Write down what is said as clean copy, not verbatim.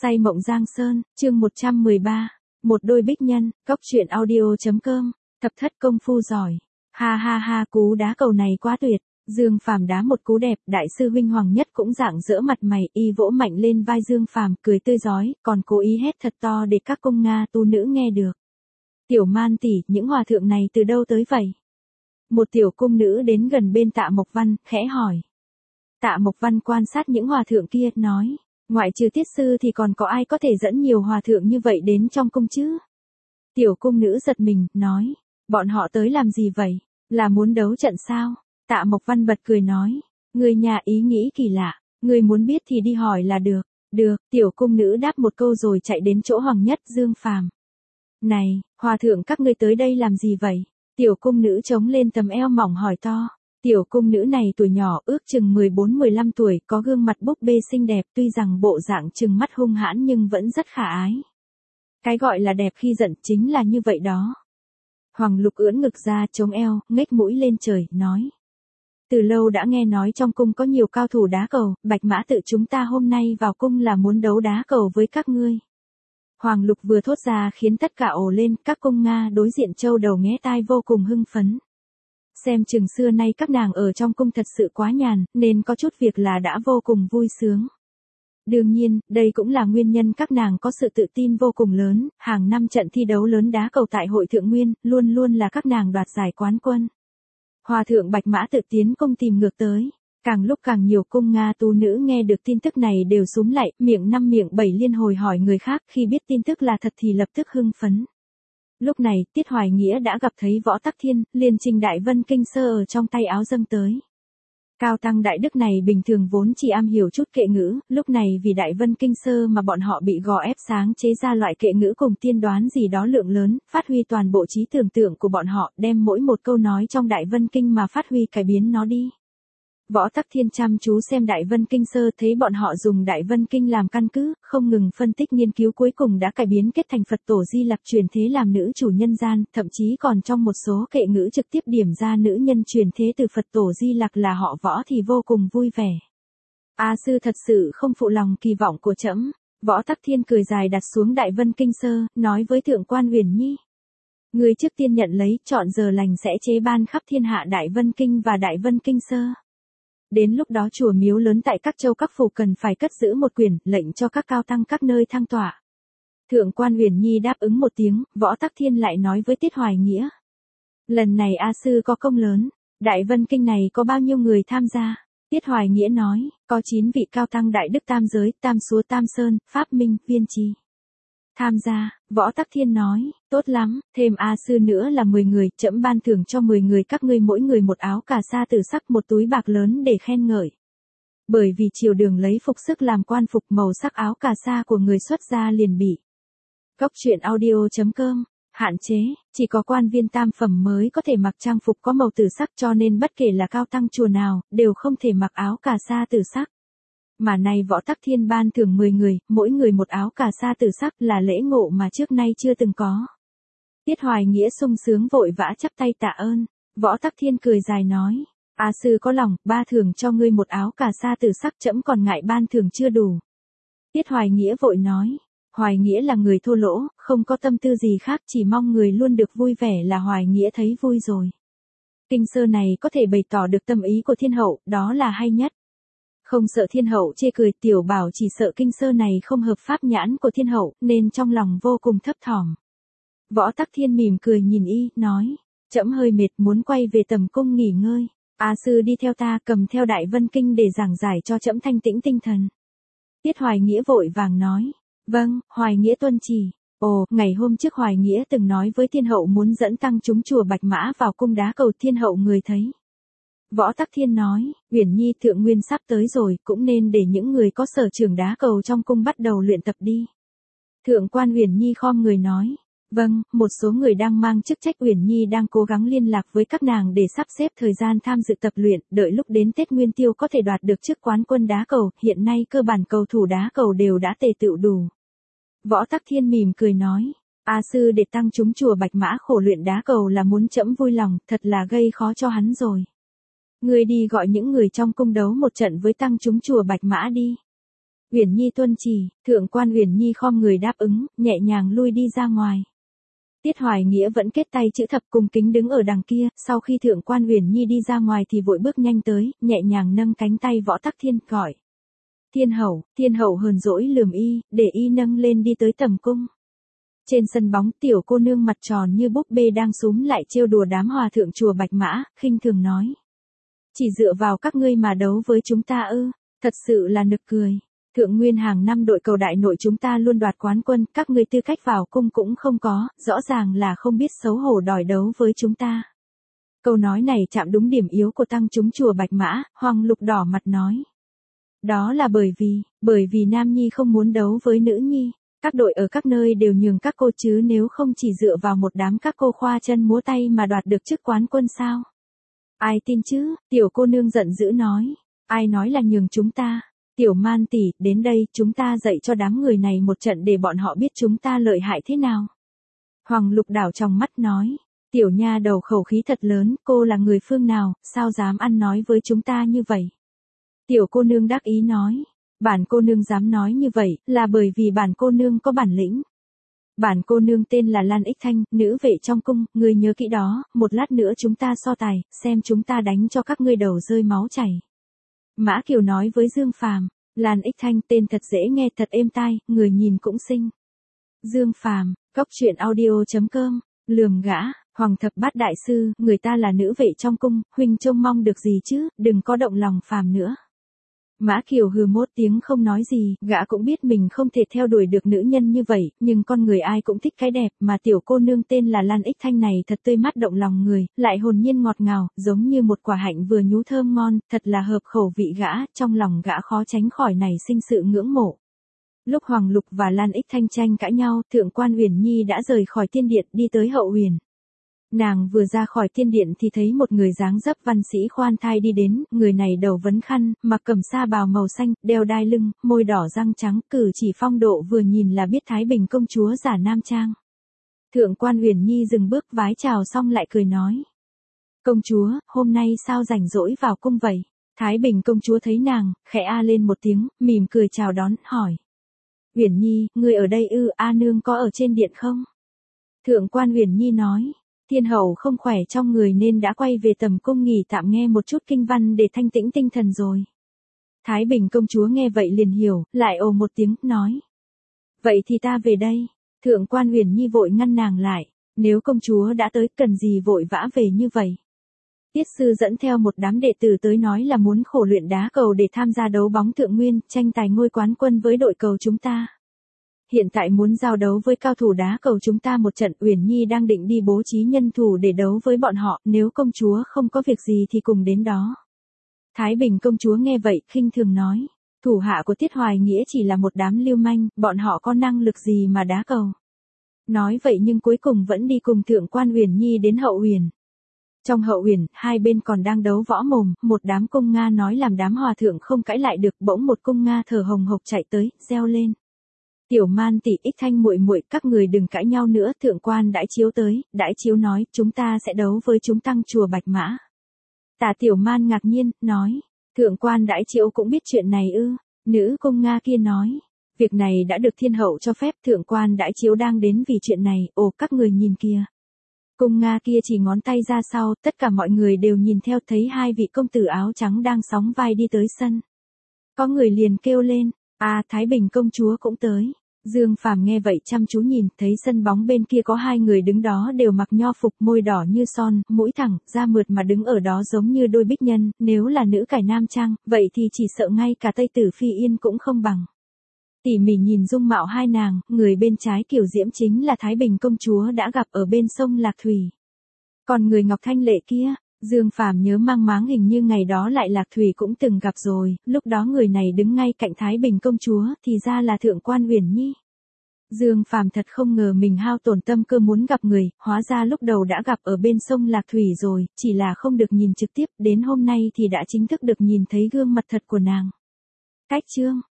Say mộng Giang Sơn, chương 113. Một đôi bích nhân, cóc truyện audio.com. Thập thất công phu giỏi. Ha ha ha, cú đá cầu này quá tuyệt. Dương Phàm đá một cú đẹp, đại sư huynh Hoàng Nhất cũng rạng rỡ mặt mày, y vỗ mạnh lên vai Dương Phàm, cười tươi rói, còn cố ý hét thật to để các công Nga tu nữ nghe được. Tiểu Man tỷ, những hòa thượng này từ đâu tới vậy? Một tiểu cung nữ đến gần bên Tạ Mộc Văn, khẽ hỏi. Tạ Mộc Văn quan sát những hòa thượng kia, nói, ngoại trừ tiết sư thì còn có ai có thể dẫn nhiều hòa thượng như vậy đến trong cung chứ? Tiểu cung nữ giật mình, nói, bọn họ tới làm gì vậy? Là muốn đấu trận sao? Tạ Mộc Văn bật cười nói, người nhà ý nghĩ kỳ lạ, người muốn biết thì đi hỏi là được. Được, tiểu cung nữ đáp một câu rồi chạy đến chỗ Hoàng Nhất, Dương Phàm. Này, hòa thượng các ngươi tới đây làm gì vậy? Tiểu cung nữ chống lên tấm eo mỏng hỏi to. Tiểu cung nữ này tuổi nhỏ, ước chừng 14-15 tuổi, có gương mặt búp bê xinh đẹp, tuy rằng bộ dạng trừng mắt hung hãn nhưng vẫn rất khả ái. Cái gọi là đẹp khi giận chính là như vậy đó. Hoàng Lục ưỡn ngực ra, chống eo, ngếch mũi lên trời, nói. Từ lâu đã nghe nói trong cung có nhiều cao thủ đá cầu, Bạch Mã tự chúng ta hôm nay vào cung là muốn đấu đá cầu với các ngươi. Hoàng Lục vừa thốt ra khiến tất cả ồ lên, các cung Nga đối diện châu đầu nghe tai vô cùng hưng phấn. Xem chừng xưa nay các nàng ở trong cung thật sự quá nhàn, nên có chút việc là đã vô cùng vui sướng. Đương nhiên, đây cũng là nguyên nhân các nàng có sự tự tin vô cùng lớn, hàng năm trận thi đấu lớn đá cầu tại hội Thượng Nguyên, luôn luôn là các nàng đoạt giải quán quân. Hòa thượng Bạch Mã tự tiến cung tìm ngược tới. Càng lúc càng nhiều cung Nga tu nữ nghe được tin tức này đều xúm lại, miệng năm miệng bảy liên hồi hỏi người khác, khi biết tin tức là thật thì lập tức hưng phấn. Lúc này, Tiết Hoài Nghĩa đã gặp thấy Võ Tắc Thiên, liền trình Đại Vân Kinh Sơ ở trong tay áo dâng tới. Cao tăng đại đức này bình thường vốn chỉ am hiểu chút kệ ngữ, lúc này vì Đại Vân Kinh Sơ mà bọn họ bị gò ép sáng chế ra loại kệ ngữ cùng tiên đoán gì đó lượng lớn, phát huy toàn bộ trí tưởng tượng của bọn họ, đem mỗi một câu nói trong Đại Vân Kinh mà phát huy cải biến nó đi. Võ Tắc Thiên chăm chú xem Đại Vân Kinh Sơ, thấy bọn họ dùng Đại Vân Kinh làm căn cứ, không ngừng phân tích nghiên cứu, cuối cùng đã cải biến kết thành Phật Tổ Di Lặc truyền thế làm nữ chủ nhân gian, thậm chí còn trong một số kệ ngữ trực tiếp điểm ra nữ nhân truyền thế từ Phật Tổ Di Lặc là họ Võ thì vô cùng vui vẻ. A sư thật sự không phụ lòng kỳ vọng của trẫm. Võ Tắc Thiên cười dài đặt xuống Đại Vân Kinh Sơ, nói với Thượng quan Uyển Nhi. Người trước tiên nhận lấy, chọn giờ lành sẽ chế ban khắp thiên hạ Đại Vân Kinh và Đại Vân Kinh Sơ. Đến lúc đó chùa miếu lớn tại các châu các phủ cần phải cất giữ một quyển, lệnh cho các cao tăng các nơi thăng tọa. Thượng quan Uyển Nhi đáp ứng một tiếng, Võ Tắc Thiên lại nói với Tiết Hoài Nghĩa. Lần này A sư có công lớn, Đại Vân Kinh này có bao nhiêu người tham gia? Tiết Hoài Nghĩa nói, có 9 vị cao tăng đại đức tam giới, Tam Súa Tam Sơn, Pháp Minh, Viên Trì. Tham gia, Võ Tắc Thiên nói, tốt lắm, thêm A sư nữa là 10 người, trẫm ban thưởng cho 10 người các ngươi mỗi người một áo cà sa tử sắc, một túi bạc lớn để khen ngợi. Bởi vì triều đường lấy phục sức làm quan phục, màu sắc áo cà sa của người xuất gia liền bị. Cóc truyện audio.com. Hạn chế, chỉ có quan viên tam phẩm mới có thể mặc trang phục có màu tử sắc, cho nên bất kể là cao tăng chùa nào, đều không thể mặc áo cà sa tử sắc. Mà nay Võ Tắc Thiên ban thưởng 10 người, mỗi người một áo cà sa tử sắc là lễ ngộ mà trước nay chưa từng có. Tiết Hoài Nghĩa sung sướng vội vã chắp tay tạ ơn. Võ Tắc Thiên cười dài nói, A sư có lòng, ba thưởng cho ngươi một áo cà sa tử sắc, trẫm còn ngại ban thưởng chưa đủ. Tiết Hoài Nghĩa vội nói, Hoài Nghĩa là người thô lỗ, không có tâm tư gì khác, chỉ mong người luôn được vui vẻ là Hoài Nghĩa thấy vui rồi. Kinh Sơ này có thể bày tỏ được tâm ý của thiên hậu, đó là hay nhất. Không sợ thiên hậu chê cười, tiểu bảo chỉ sợ kinh sơ này không hợp pháp nhãn của thiên hậu, nên trong lòng vô cùng thấp thỏm. Võ Tắc Thiên mỉm cười nhìn y, nói, trẫm hơi mệt muốn quay về tầm cung nghỉ ngơi. A sư đi theo ta, cầm theo Đại Vân Kinh để giảng giải cho trẫm thanh tĩnh tinh thần. Tiết Hoài Nghĩa vội vàng nói, vâng, Hoài Nghĩa tuân chỉ. Ồ, ngày hôm trước Hoài Nghĩa từng nói với thiên hậu muốn dẫn tăng chúng chùa Bạch Mã vào cung đá cầu, thiên hậu người thấy. Võ Tắc Thiên nói, Uyển Nhi Thượng Nguyên sắp tới rồi, cũng nên để những người có sở trường đá cầu trong cung bắt đầu luyện tập đi. Thượng quan Uyển Nhi khom người nói, vâng, một số người đang mang chức trách, Uyển Nhi đang cố gắng liên lạc với các nàng để sắp xếp thời gian tham dự tập luyện, đợi lúc đến Tết Nguyên Tiêu có thể đoạt được chức quán quân đá cầu, hiện nay cơ bản cầu thủ đá cầu đều đã tề tựu đủ. Võ Tắc Thiên mỉm cười nói, A sư để tăng chúng chùa Bạch Mã khổ luyện đá cầu là muốn trẫm vui lòng, thật là gây khó cho hắn rồi. Ngươi đi gọi những người trong cung đấu một trận với tăng chúng chùa Bạch Mã đi. Uyển Nhi tuân chỉ, thượng quan Uyển Nhi khom người đáp ứng, nhẹ nhàng lui đi ra ngoài. Tiết Hoài Nghĩa vẫn kết tay chữ thập cung kính đứng ở đằng kia, sau khi thượng quan Uyển Nhi đi ra ngoài thì vội bước nhanh tới, nhẹ nhàng nâng cánh tay Võ Tắc Thiên gọi. Thiên hậu hờn dỗi lườm y, để y nâng lên đi tới tầm cung. Trên sân bóng tiểu cô nương mặt tròn như búp bê đang súm lại trêu đùa đám hòa thượng chùa Bạch Mã, khinh thường nói. Chỉ dựa vào các ngươi mà đấu với chúng ta ư, thật sự là nực cười. Thượng Nguyên hàng năm đội cầu đại nội chúng ta luôn đoạt quán quân, các ngươi tư cách vào cung cũng không có, rõ ràng là không biết xấu hổ đòi đấu với chúng ta. Câu nói này chạm đúng điểm yếu của tăng chúng chùa Bạch Mã, Hoàng Lục đỏ mặt nói. Đó là bởi vì nam nhi không muốn đấu với nữ nhi, các đội ở các nơi đều nhường các cô chứ nếu không chỉ dựa vào một đám các cô khoa chân múa tay mà đoạt được chức quán quân sao. Ai tin chứ, tiểu cô nương giận dữ nói, ai nói là nhường chúng ta. Tiểu Man tỷ, đến đây, chúng ta dạy cho đám người này một trận để bọn họ biết chúng ta lợi hại thế nào. Hoàng Lục đảo trong mắt nói, tiểu nha đầu khẩu khí thật lớn, cô là người phương nào, sao dám ăn nói với chúng ta như vậy. Tiểu cô nương đắc ý nói, bản cô nương dám nói như vậy, là bởi vì bản cô nương có bản lĩnh. Bản cô nương tên là Lan Ích Thanh, nữ vệ trong cung, ngươi nhớ kỹ đó, một lát nữa chúng ta so tài, xem chúng ta đánh cho các ngươi đầu rơi máu chảy. Mã Kiều nói với Dương Phàm, Lan Ích Thanh tên thật dễ nghe thật êm tai, người nhìn cũng xinh. Dương Phàm, coctruyện.audio.com, lườm gã, Hoàng thập bát đại sư, người ta là nữ vệ trong cung, huynh trông mong được gì chứ, đừng có động lòng phàm nữa. Mã Kiều hừ một tiếng không nói gì, gã cũng biết mình không thể theo đuổi được nữ nhân như vậy, nhưng con người ai cũng thích cái đẹp, mà tiểu cô nương tên là Lan Ích Thanh này thật tươi mắt động lòng người, lại hồn nhiên ngọt ngào, giống như một quả hạnh vừa nhú thơm ngon, thật là hợp khẩu vị gã, trong lòng gã khó tránh khỏi nảy sinh sự ngưỡng mộ. Lúc Hoàng Lục và Lan Ích Thanh tranh cãi nhau, thượng quan Uyển Nhi đã rời khỏi tiên điện đi tới hậu huyền. Nàng vừa ra khỏi tiên điện thì thấy một người dáng dấp văn sĩ khoan thai đi đến, người này đầu vấn khăn, mặc cẩm sa bào màu xanh, đeo đai lưng, môi đỏ răng trắng, cử chỉ phong độ vừa nhìn là biết Thái Bình công chúa giả nam trang. Thượng quan Uyển Nhi dừng bước vái chào xong lại cười nói. Công chúa, hôm nay sao rảnh rỗi vào cung vậy? Thái Bình công chúa thấy nàng, khẽ a lên một tiếng, mỉm cười chào đón, hỏi. Uyển Nhi, người ở đây ư, A nương có ở trên điện không? Thượng quan Uyển Nhi nói. Thiên hậu không khỏe trong người nên đã quay về tầm cung nghỉ tạm nghe một chút kinh văn để thanh tĩnh tinh thần rồi. Thái Bình công chúa nghe vậy liền hiểu, lại ồ một tiếng, nói. Vậy thì ta về đây. Thượng quan Uyển Nhi vội ngăn nàng lại. Nếu công chúa đã tới, cần gì vội vã về như vậy. Tiết sư dẫn theo một đám đệ tử tới nói là muốn khổ luyện đá cầu để tham gia đấu bóng thượng nguyên, tranh tài ngôi quán quân với đội cầu chúng ta. Hiện tại muốn giao đấu với cao thủ đá cầu chúng ta một trận, Uyển Nhi đang định đi bố trí nhân thủ để đấu với bọn họ, nếu công chúa không có việc gì thì cùng đến đó. Thái Bình công chúa nghe vậy, khinh thường nói, thủ hạ của Tiết Hoài Nghĩa chỉ là một đám lưu manh, bọn họ có năng lực gì mà đá cầu. Nói vậy nhưng cuối cùng vẫn đi cùng thượng quan Uyển Nhi đến hậu huyền. Trong hậu huyền, hai bên còn đang đấu võ mồm, một đám cung Nga nói làm đám hòa thượng không cãi lại được, bỗng một cung Nga thở hồng hộc chạy tới, reo lên. Tiểu Man tỷ, Ích Thanh muội muội, các người đừng cãi nhau nữa, thượng quan Đãi Chiếu tới, Đãi Chiếu nói, chúng ta sẽ đấu với chúng tăng chùa Bạch Mã. Tả Tiểu Man ngạc nhiên, nói, thượng quan Đãi Chiếu cũng biết chuyện này ư? Nữ cung Nga kia nói, việc này đã được thiên hậu cho phép, thượng quan Đãi Chiếu đang đến vì chuyện này, ồ các người nhìn kìa. Cung Nga kia chỉ ngón tay ra sau, tất cả mọi người đều nhìn theo, thấy hai vị công tử áo trắng đang sóng vai đi tới sân. Có người liền kêu lên, Thái Bình công chúa cũng tới. Dương Phàm nghe vậy chăm chú nhìn, thấy sân bóng bên kia có hai người đứng đó đều mặc nho phục, môi đỏ như son, mũi thẳng, da mượt mà đứng ở đó giống như đôi bích nhân, nếu là nữ cải nam trang, vậy thì chỉ sợ ngay cả Tây Tử Phi Yên cũng không bằng. Tỉ mỉ nhìn dung mạo hai nàng, người bên trái kiểu diễm chính là Thái Bình công chúa đã gặp ở bên sông Lạc Thủy. Còn người Ngọc Thanh Lệ kia, Dương Phàm nhớ mang máng hình như ngày đó lại Lạc Thủy cũng từng gặp rồi, lúc đó người này đứng ngay cạnh Thái Bình công chúa, thì ra là thượng quan Uyển Nhi. Dương Phàm thật không ngờ mình hao tổn tâm cơ muốn gặp người, hóa ra lúc đầu đã gặp ở bên sông Lạc Thủy rồi, chỉ là không được nhìn trực tiếp, đến hôm nay thì đã chính thức được nhìn thấy gương mặt thật của nàng. Cách chương